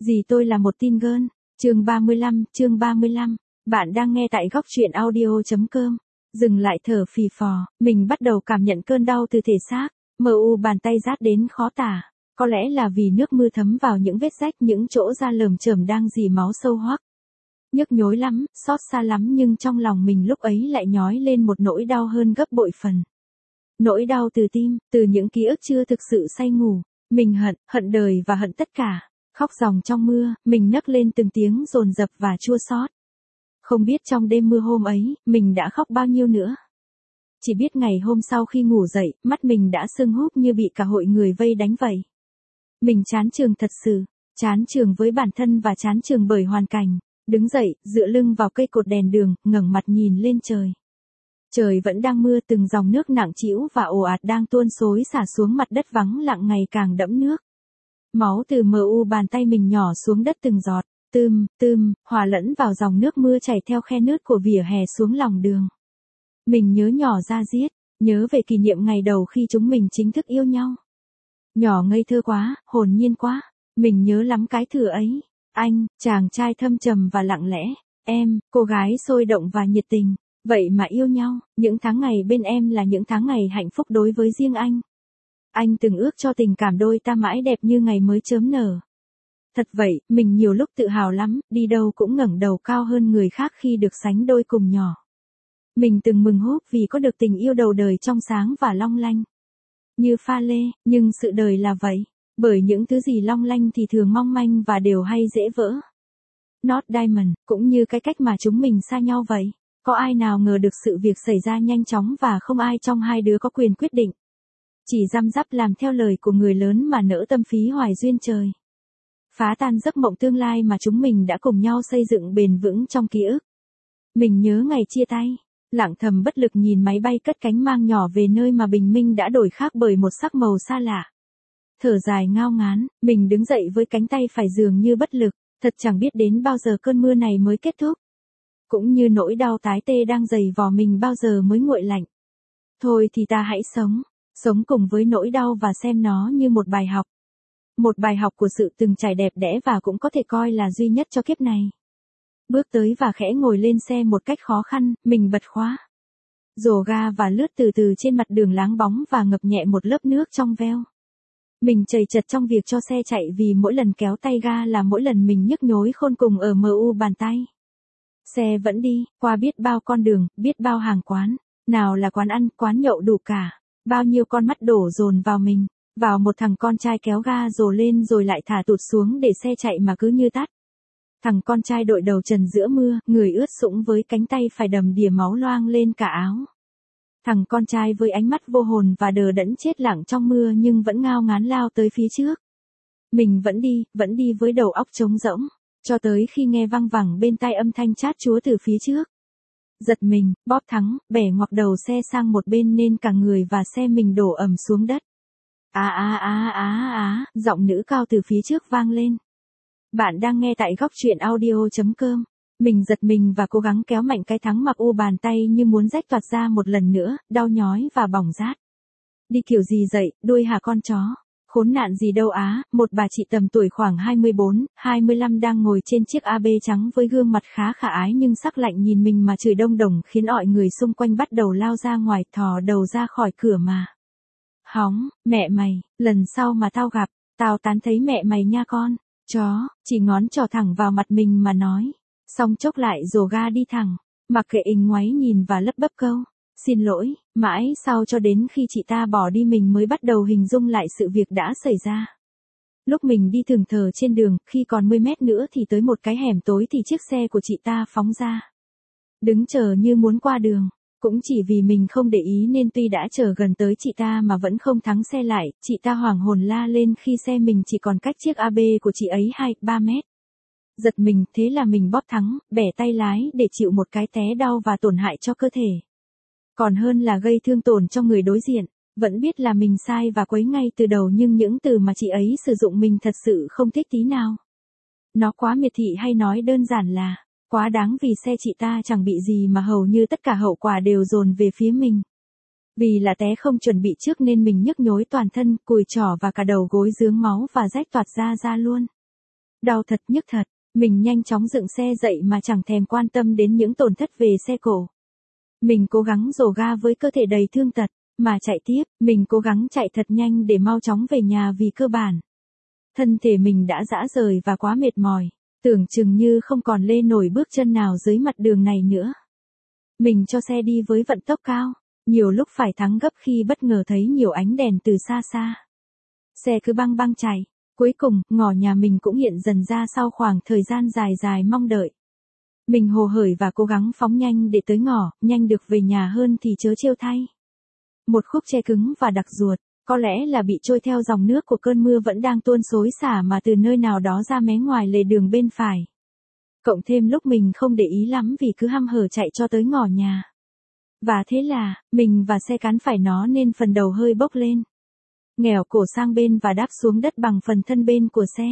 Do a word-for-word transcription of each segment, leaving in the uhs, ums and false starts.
Gì tôi là một teen girl, chương ba mươi lăm, chương ba mươi lăm, bạn đang nghe tại góc truyện audio.com. Dừng lại thở phì phò, mình bắt đầu cảm nhận cơn đau từ thể xác, mờ u bàn tay rát đến khó tả, có lẽ là vì nước mưa thấm vào những vết rách, những chỗ da lởm chởm đang rỉ máu sâu hoắc. Nhức nhối lắm, xót xa lắm, nhưng trong lòng mình lúc ấy lại nhói lên một nỗi đau hơn gấp bội phần. Nỗi đau từ tim, từ những ký ức chưa thực sự say ngủ, mình hận, hận đời và hận tất cả. Khóc ròng trong mưa, mình nấc lên từng tiếng dồn dập và chua xót. Không biết trong đêm mưa hôm ấy, mình đã khóc bao nhiêu nữa. Chỉ biết ngày hôm sau khi ngủ dậy, mắt mình đã sưng húp như bị cả hội người vây đánh vậy. Mình chán trường thật sự, chán trường với bản thân và chán trường bởi hoàn cảnh. Đứng dậy, dựa lưng vào cây cột đèn đường, ngẩng mặt nhìn lên trời. Trời vẫn đang mưa, từng dòng nước nặng trĩu và ồ ạt đang tuôn xối xả xuống mặt đất vắng lặng ngày càng đẫm nước. Máu từ mờ u bàn tay mình nhỏ xuống đất từng giọt, tươm, tươm, hòa lẫn vào dòng nước mưa chảy theo khe nứt của vỉa hè xuống lòng đường. Mình nhớ nhỏ ra diết, nhớ về kỷ niệm ngày đầu khi chúng mình chính thức yêu nhau. Nhỏ ngây thơ quá, hồn nhiên quá, mình nhớ lắm cái thử ấy. Anh, chàng trai thâm trầm và lặng lẽ, em, cô gái sôi động và nhiệt tình, vậy mà yêu nhau, những tháng ngày bên em là những tháng ngày hạnh phúc đối với riêng anh. Anh từng ước cho tình cảm đôi ta mãi đẹp như ngày mới chớm nở. Thật vậy, mình nhiều lúc tự hào lắm, đi đâu cũng ngẩng đầu cao hơn người khác khi được sánh đôi cùng nhỏ. Mình từng mừng húp vì có được tình yêu đầu đời trong sáng và long lanh. Như pha lê, nhưng sự đời là vậy. Bởi những thứ gì long lanh thì thường mong manh và đều hay dễ vỡ. Not diamond, cũng như cái cách mà chúng mình xa nhau vậy. Có ai nào ngờ được sự việc xảy ra nhanh chóng và không ai trong hai đứa có quyền quyết định. Chỉ răm rắp làm theo lời của người lớn mà nỡ tâm phí hoài duyên trời. Phá tan giấc mộng tương lai mà chúng mình đã cùng nhau xây dựng bền vững trong ký ức. Mình nhớ ngày chia tay, lặng thầm bất lực nhìn máy bay cất cánh mang nhỏ về nơi mà bình minh đã đổi khác bởi một sắc màu xa lạ. Thở dài ngao ngán, mình đứng dậy với cánh tay phải dường như bất lực, thật chẳng biết đến bao giờ cơn mưa này mới kết thúc. Cũng như nỗi đau tái tê đang dày vò mình bao giờ mới nguội lạnh. Thôi thì ta hãy sống, sống cùng với nỗi đau và xem nó như một bài học. Một bài học của sự từng trải đẹp đẽ và cũng có thể coi là duy nhất cho kiếp này. Bước tới và khẽ ngồi lên xe một cách khó khăn, mình bật khóa. Rồ ga và lướt từ từ trên mặt đường láng bóng và ngập nhẹ một lớp nước trong veo. Mình trầy trật trong việc cho xe chạy vì mỗi lần kéo tay ga là mỗi lần mình nhức nhối khôn cùng ở mờ u bàn tay. Xe vẫn đi, qua biết bao con đường, biết bao hàng quán, nào là quán ăn, quán nhậu đủ cả, bao nhiêu con mắt đổ dồn vào mình, vào một thằng con trai kéo ga rồ lên rồi lại thả tụt xuống để xe chạy mà cứ như tắt. Thằng con trai đội đầu trần giữa mưa, người ướt sũng với cánh tay phải đầm đìa máu loang lên cả áo. Thằng con trai với ánh mắt vô hồn và đờ đẫn chết lặng trong mưa nhưng vẫn ngao ngán lao tới phía trước. Mình vẫn đi, vẫn đi với đầu óc trống rỗng, cho tới khi nghe văng vẳng bên tai âm thanh chát chúa từ phía trước. Giật mình, bóp thắng, bẻ ngoặc đầu xe sang một bên nên cả người và xe mình đổ ầm xuống đất. Á á á á á, giọng nữ cao từ phía trước vang lên. Bạn đang nghe tại góc truyện audio.com. Mình giật mình và cố gắng kéo mạnh cái thắng mặc u bàn tay như muốn rách toạc ra một lần nữa, đau nhói và bỏng rát. Đi kiểu gì dậy, đuôi hả con chó? Khốn nạn gì đâu á, một bà chị tầm tuổi khoảng hai mươi bốn, hai mươi lăm đang ngồi trên chiếc a bê trắng với gương mặt khá khả ái nhưng sắc lạnh nhìn mình mà chửi đông đồng khiến mọi người xung quanh bắt đầu lao ra ngoài thò đầu ra khỏi cửa mà. Hóng, mẹ mày, lần sau mà tao gặp, tao tán thấy mẹ mày nha con, chó, chỉ ngón trỏ thẳng vào mặt mình mà nói. Xong chốc lại rồ ga đi thẳng, mặc kệ ình ngoáy nhìn và lấp bấp câu, xin lỗi, mãi sau cho đến khi chị ta bỏ đi mình mới bắt đầu hình dung lại sự việc đã xảy ra. Lúc mình đi thường thờ trên đường, khi còn mười mét nữa thì tới một cái hẻm tối thì chiếc xe của chị ta phóng ra. Đứng chờ như muốn qua đường, cũng chỉ vì mình không để ý nên tuy đã chờ gần tới chị ta mà vẫn không thắng xe lại, chị ta hoảng hồn la lên khi xe mình chỉ còn cách chiếc a bê của chị ấy hai ba mét. Giật mình, thế là mình bóp thắng, bẻ tay lái để chịu một cái té đau và tổn hại cho cơ thể. Còn hơn là gây thương tổn cho người đối diện, vẫn biết là mình sai và quấy ngay từ đầu nhưng những từ mà chị ấy sử dụng mình thật sự không thích tí nào. Nó quá miệt thị hay nói đơn giản là, quá đáng vì xe chị ta chẳng bị gì mà hầu như tất cả hậu quả đều dồn về phía mình. Vì là té không chuẩn bị trước nên mình nhức nhối toàn thân, cùi chỏ và cả đầu gối rướm máu và rách toạc ra ra luôn. Đau thật, nhức thật. Mình nhanh chóng dựng xe dậy mà chẳng thèm quan tâm đến những tổn thất về xe cổ. Mình cố gắng rồ ga với cơ thể đầy thương tật, mà chạy tiếp, mình cố gắng chạy thật nhanh để mau chóng về nhà vì cơ bản. Thân thể mình đã rã rời và quá mệt mỏi, tưởng chừng như không còn lê nổi bước chân nào dưới mặt đường này nữa. Mình cho xe đi với vận tốc cao, nhiều lúc phải thắng gấp khi bất ngờ thấy nhiều ánh đèn từ xa xa. Xe cứ băng băng chạy, cuối cùng, ngõ nhà mình cũng hiện dần ra sau khoảng thời gian dài dài mong đợi. Mình hồ hởi và cố gắng phóng nhanh để tới ngõ, nhanh được về nhà hơn thì chớ trêu thay. Một khúc tre cứng và đặc ruột, có lẽ là bị trôi theo dòng nước của cơn mưa vẫn đang tuôn xối xả mà từ nơi nào đó ra mé ngoài lề đường bên phải. Cộng thêm lúc mình không để ý lắm vì cứ hăm hở chạy cho tới ngõ nhà. Và thế là, mình và xe cán phải nó nên phần đầu hơi bốc lên. Nghèo cổ sang bên và đáp xuống đất bằng phần thân bên của xe.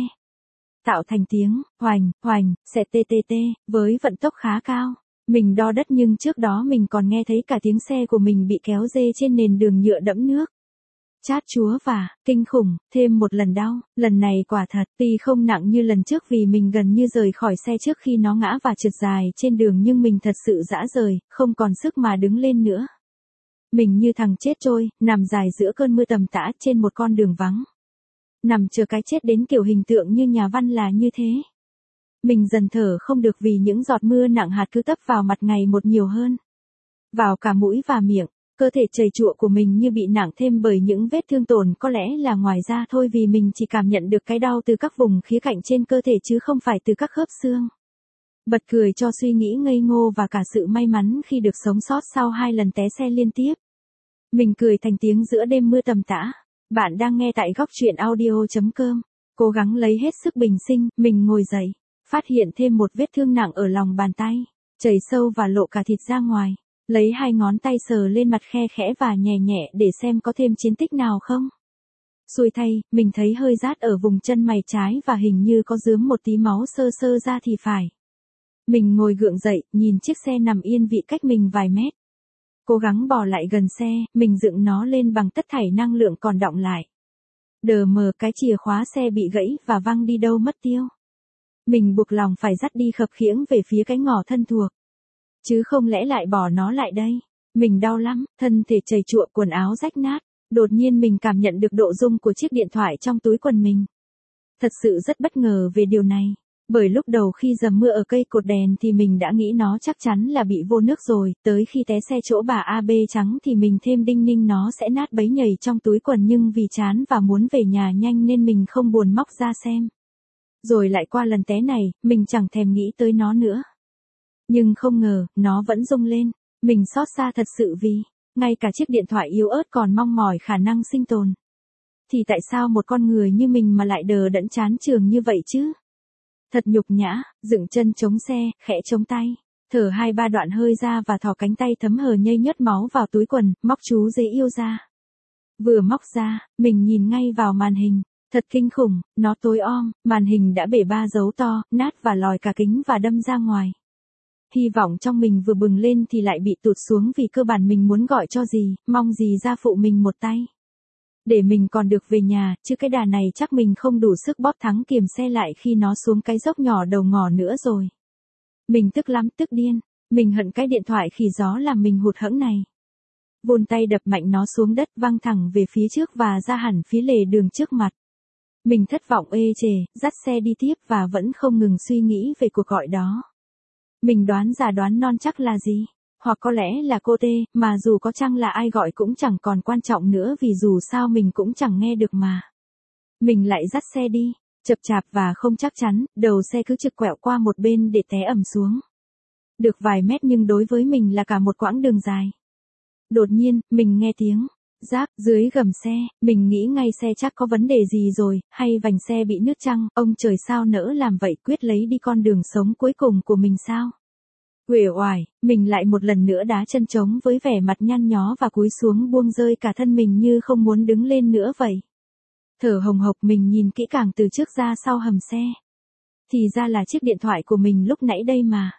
Tạo thành tiếng, hoành, hoành, xẹt tê tê tê, với vận tốc khá cao. Mình đo đất nhưng trước đó mình còn nghe thấy cả tiếng xe của mình bị kéo dê trên nền đường nhựa đẫm nước. Chát chúa và, kinh khủng, thêm một lần đau, lần này quả thật, tuy không nặng như lần trước vì mình gần như rời khỏi xe trước khi nó ngã và trượt dài trên đường nhưng mình thật sự rã rời, không còn sức mà đứng lên nữa. Mình như thằng chết trôi, nằm dài giữa cơn mưa tầm tã trên một con đường vắng. Nằm chờ cái chết đến kiểu hình tượng như nhà văn là như thế. Mình dần thở không được vì những giọt mưa nặng hạt cứ tấp vào mặt ngày một nhiều hơn. Vào cả mũi và miệng, cơ thể trầy trụa của mình như bị nặng thêm bởi những vết thương tổn có lẽ là ngoài da thôi vì mình chỉ cảm nhận được cái đau từ các vùng khía cạnh trên cơ thể chứ không phải từ các khớp xương. Bật cười cho suy nghĩ ngây ngô và cả sự may mắn khi được sống sót sau hai lần té xe liên tiếp. Mình cười thành tiếng giữa đêm mưa tầm tã. Bạn đang nghe tại góc truyện audio chấm com. Cố gắng lấy hết sức bình sinh, mình ngồi dậy. Phát hiện thêm một vết thương nặng ở lòng bàn tay. Chảy sâu và lộ cả thịt ra ngoài. Lấy hai ngón tay sờ lên mặt khe khẽ và nhẹ nhẹ để xem có thêm chiến tích nào không. Xui thay, mình thấy hơi rát ở vùng chân mày trái và hình như có rướm một tí máu sơ sơ ra thì phải. Mình ngồi gượng dậy, nhìn chiếc xe nằm yên vị cách mình vài mét. Cố gắng bò lại gần xe, mình dựng nó lên bằng tất thảy năng lượng còn đọng lại. Đờ mờ cái chìa khóa xe bị gãy và văng đi đâu mất tiêu. Mình buộc lòng phải dắt đi khập khiễng về phía cái ngõ thân thuộc. Chứ không lẽ lại bỏ nó lại đây. Mình đau lắm, thân thể trầy trụa, quần áo rách nát. Đột nhiên mình cảm nhận được độ rung của chiếc điện thoại trong túi quần mình. Thật sự rất bất ngờ về điều này. Bởi lúc đầu khi dầm mưa ở cây cột đèn thì mình đã nghĩ nó chắc chắn là bị vô nước rồi, tới khi té xe chỗ bà a bê trắng thì mình thêm đinh ninh nó sẽ nát bấy nhầy trong túi quần nhưng vì chán và muốn về nhà nhanh nên mình không buồn móc ra xem. Rồi lại qua lần té này, mình chẳng thèm nghĩ tới nó nữa. Nhưng không ngờ, nó vẫn rung lên, mình xót xa thật sự vì, ngay cả chiếc điện thoại yếu ớt còn mong mỏi khả năng sinh tồn. Thì tại sao một con người như mình mà lại đờ đẫn chán trường như vậy chứ? Thật nhục nhã, dựng chân chống xe, khẽ chống tay, thở hai ba đoạn hơi ra và thò cánh tay thấm hờ nhây nhớt máu vào túi quần, móc chú dễ yêu ra. Vừa móc ra, mình nhìn ngay vào màn hình, thật kinh khủng, nó tối om, màn hình đã bể ba dấu to, nát và lòi cả kính và đâm ra ngoài. Hy vọng trong mình vừa bừng lên thì lại bị tụt xuống vì cơ bản mình muốn gọi cho gì, mong gì ra phụ mình một tay. Để mình còn được về nhà, chứ cái đà này chắc mình không đủ sức bóp thắng kiềm xe lại khi nó xuống cái dốc nhỏ đầu ngõ nữa rồi. Mình tức lắm, tức điên. Mình hận cái điện thoại khỉ gió làm mình hụt hẫng này. Vươn tay đập mạnh nó xuống đất văng thẳng về phía trước và ra hẳn phía lề đường trước mặt. Mình thất vọng ê chề, dắt xe đi tiếp và vẫn không ngừng suy nghĩ về cuộc gọi đó. Mình đoán già đoán non chắc là gì? Hoặc có lẽ là cô Tê, mà dù có chăng là ai gọi cũng chẳng còn quan trọng nữa vì dù sao mình cũng chẳng nghe được mà. Mình lại dắt xe đi, chập chạp và không chắc chắn, đầu xe cứ trực quẹo qua một bên để té ầm xuống. Được vài mét nhưng đối với mình là cả một quãng đường dài. Đột nhiên, mình nghe tiếng rác dưới gầm xe, mình nghĩ ngay xe chắc có vấn đề gì rồi, hay vành xe bị nứt chăng, ông trời sao nỡ làm vậy, quyết lấy đi con đường sống cuối cùng của mình sao? Uể oải, mình lại một lần nữa đá chân trống với vẻ mặt nhăn nhó và cúi xuống buông rơi cả thân mình như không muốn đứng lên nữa vậy. Thở hồng hộc mình nhìn kỹ càng từ trước ra sau hầm xe. Thì ra là chiếc điện thoại của mình lúc nãy đây mà.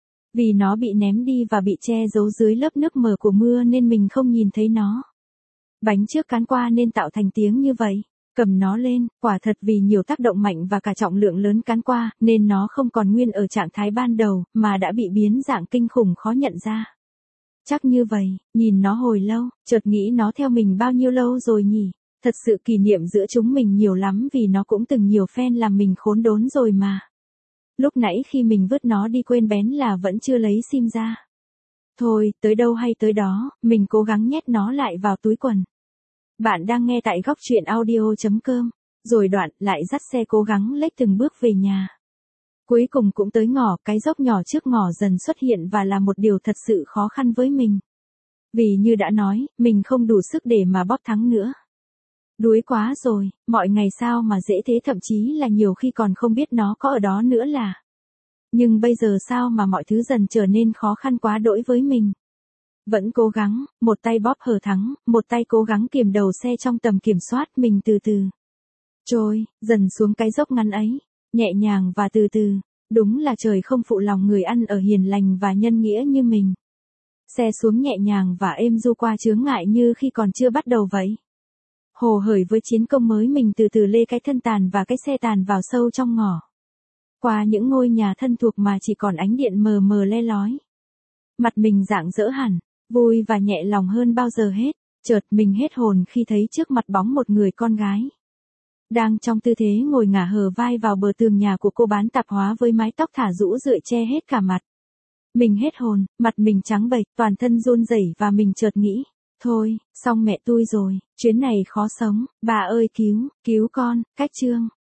Vì nó bị ném đi và bị che giấu dưới lớp nước mờ của mưa nên mình không nhìn thấy nó. Bánh trước cán qua nên tạo thành tiếng như vậy. Cầm nó lên, quả thật vì nhiều tác động mạnh và cả trọng lượng lớn cán qua, nên nó không còn nguyên ở trạng thái ban đầu, mà đã bị biến dạng kinh khủng khó nhận ra. Chắc như vậy, nhìn nó hồi lâu, chợt nghĩ nó theo mình bao nhiêu lâu rồi nhỉ? Thật sự kỷ niệm giữa chúng mình nhiều lắm vì nó cũng từng nhiều phen làm mình khốn đốn rồi mà. Lúc nãy khi mình vứt nó đi quên bén là vẫn chưa lấy sim ra. Thôi, tới đâu hay tới đó, mình cố gắng nhét nó lại vào túi quần. Bạn đang nghe tại góc truyện audio.com, rồi đoạn lại dắt xe cố gắng lết từng bước về nhà. Cuối cùng cũng tới ngõ, cái dốc nhỏ trước ngõ dần xuất hiện và là một điều thật sự khó khăn với mình. Vì như đã nói, mình không đủ sức để mà bóp thắng nữa. Đuối quá rồi, mọi ngày sao mà dễ thế, thậm chí là nhiều khi còn không biết nó có ở đó nữa là. Nhưng bây giờ sao mà mọi thứ dần trở nên khó khăn quá đỗi với mình. Vẫn cố gắng, một tay bóp hở thắng, một tay cố gắng kiềm đầu xe trong tầm kiểm soát mình từ từ. Trôi, dần xuống cái dốc ngắn ấy, nhẹ nhàng và từ từ, đúng là trời không phụ lòng người ăn ở hiền lành và nhân nghĩa như mình. Xe xuống nhẹ nhàng và êm du qua chướng ngại như khi còn chưa bắt đầu vậy. Hồ hởi với chiến công mới, mình từ từ lê cái thân tàn và cái xe tàn vào sâu trong ngõ. Qua những ngôi nhà thân thuộc mà chỉ còn ánh điện mờ mờ le lói. Mặt mình rạng rỡ hẳn, vui và nhẹ lòng hơn bao giờ hết, chợt mình hết hồn khi thấy trước mặt bóng một người con gái. Đang trong tư thế ngồi ngả hờ vai vào bờ tường nhà của cô bán tạp hóa với mái tóc thả rũ rượi che hết cả mặt. Mình hết hồn, mặt mình trắng bệch, toàn thân run rẩy và mình chợt nghĩ, thôi, xong mẹ tui rồi, chuyến này khó sống, bà ơi cứu, cứu con, cách chương.